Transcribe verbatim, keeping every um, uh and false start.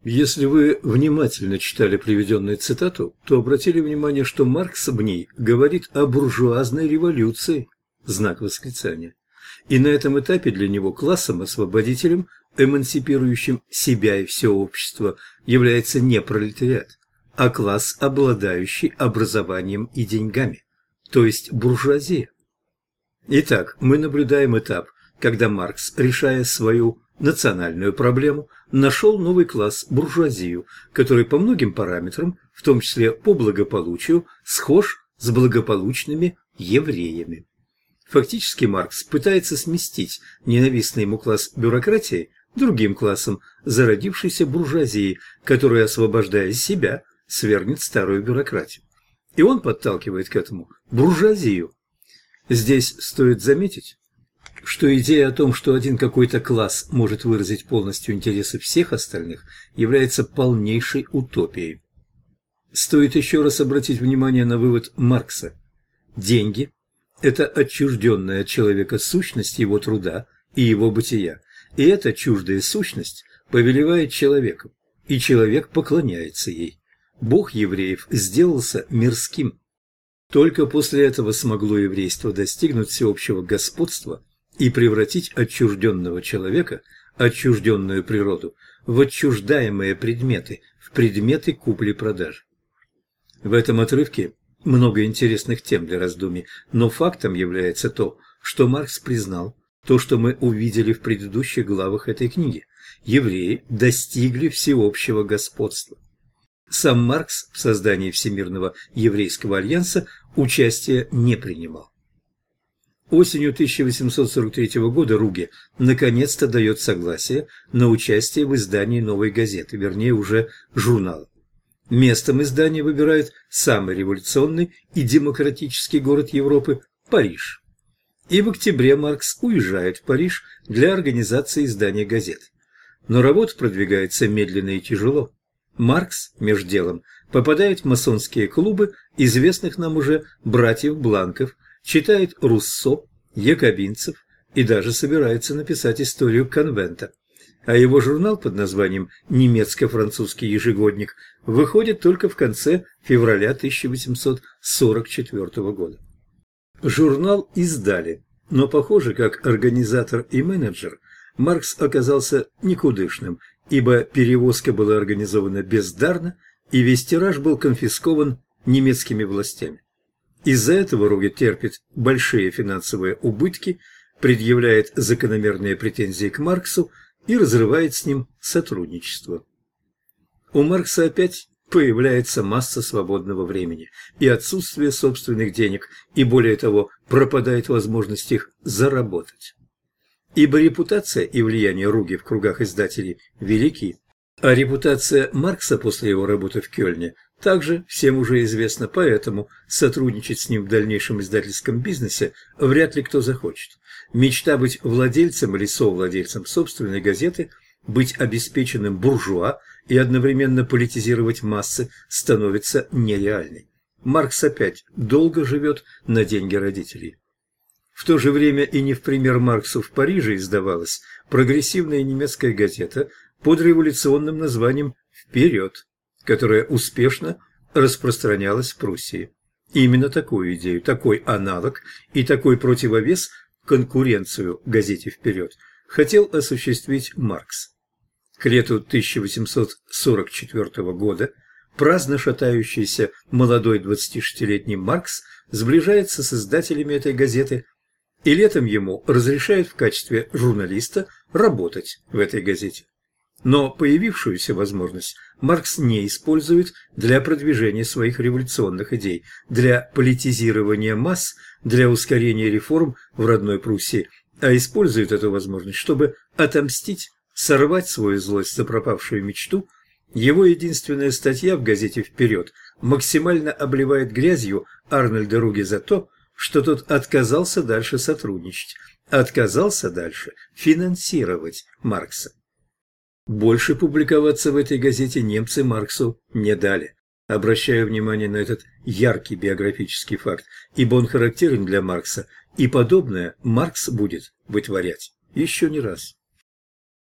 Если вы внимательно читали приведенную цитату, то обратили внимание, что Маркс в ней говорит о буржуазной революции, знак восклицания. И на этом этапе для него классом-освободителем, эмансипирующим себя и все общество, является не пролетариат, а класс, обладающий образованием и деньгами, то есть буржуазия. Итак, мы наблюдаем этап, когда Маркс, решая свою национальную проблему, нашел новый класс – буржуазию, который по многим параметрам, в том числе по благополучию, схож с благополучными евреями. Фактически Маркс пытается сместить ненавистный ему класс бюрократии другим классом, зародившейся буржуазии, которая, освобождая себя, свергнет старую бюрократию. И он подталкивает к этому буржуазию. Здесь стоит заметить, что идея о том, что один какой-то класс может выразить полностью интересы всех остальных, является полнейшей утопией. Стоит еще раз обратить внимание на вывод Маркса. Деньги – это отчужденная от человека сущность его труда и его бытия, и эта чуждая сущность повелевает человеком, и человек поклоняется ей. Бог евреев сделался мирским. Только после этого смогло еврейство достигнуть всеобщего господства и превратить отчужденного человека, отчужденную природу, в отчуждаемые предметы, в предметы купли-продажи. В этом отрывке много интересных тем для раздумий, но фактом является то, что Маркс признал, то, что мы увидели в предыдущих главах этой книги. Евреи достигли всеобщего господства. Сам Маркс в создании Всемирного еврейского альянса участия не принимал. Осенью тысяча восемьсот сорок третьего года Руге наконец-то дает согласие на участие в издании новой газеты, вернее уже журнала. Местом издания выбирают самый революционный и демократический город Европы – Париж. И в октябре Маркс уезжает в Париж для организации издания газет. Но работа продвигается медленно и тяжело. Маркс, между делом, попадает в масонские клубы известных нам уже братьев Бланков, читает Руссо, якобинцев и даже собирается написать историю конвента. А его журнал под названием «Немецко-французский ежегодник» выходит только в конце февраля тысяча восемьсот сорок четвёртого года. Журнал издали, но, похоже, как организатор и менеджер, Маркс оказался никудышным, ибо перевозка была организована бездарно, и весь тираж был конфискован немецкими властями. Из-за этого Руге терпит большие финансовые убытки, предъявляет закономерные претензии к Марксу и разрывает с ним сотрудничество. У Маркса опять появляется масса свободного времени и отсутствие собственных денег, и более того, пропадает возможность их заработать. Ибо репутация и влияние Руге в кругах издателей велики, а репутация Маркса после его работы в Кёльне также всем уже известна, поэтому сотрудничать с ним в дальнейшем издательском бизнесе вряд ли кто захочет. Мечта быть владельцем или совладельцем собственной газеты, быть обеспеченным буржуа и одновременно политизировать массы становится нереальной. Маркс опять долго живет на деньги родителей. В то же время и не в пример Марксу в Париже издавалась прогрессивная немецкая газета под революционным названием «Вперед», которая успешно распространялась в Пруссии. Именно такую идею, такой аналог и такой противовес, конкуренцию газете «Вперед» хотел осуществить Маркс. К лету тысяча восемьсот сорок четвёртого года праздно шатающийся молодой двадцатишестилетний Маркс сближается с издателями этой газеты, и летом ему разрешают в качестве журналиста работать в этой газете. Но появившуюся возможность Маркс не использует для продвижения своих революционных идей, для политизирования масс, для ускорения реформ в родной Пруссии, а использует эту возможность, чтобы отомстить, сорвать свою злость за пропавшую мечту. Его единственная статья в газете «Вперед» максимально обливает грязью Арнольда Руге за то, что тот отказался дальше сотрудничать, отказался дальше финансировать Маркса. Больше публиковаться в этой газете немцы Марксу не дали. Обращаю внимание на этот яркий биографический факт, ибо он характерен для Маркса, и подобное Маркс будет вытворять еще не раз.